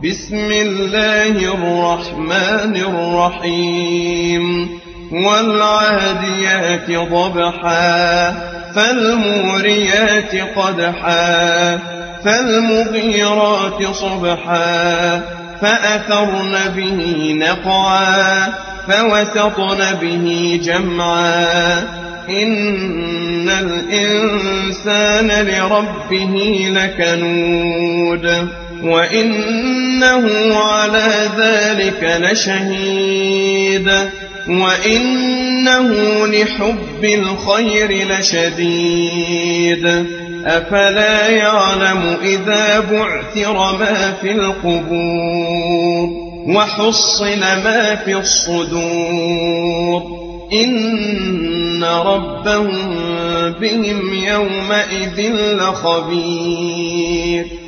بسم الله الرحمن الرحيم والعاديات ضبحا فالموريات قدحا فالمغيرات صبحا فأثرن به نقعا فوسطن به جمعا إن الإنسان لربه لكنود وإنه على ذلك لشهيد وإنه لحب الخير لشديد أفلا يعلم إذا بعثر ما في القبور وحصل ما في الصدور إن ربهم بهم يومئذ لخبير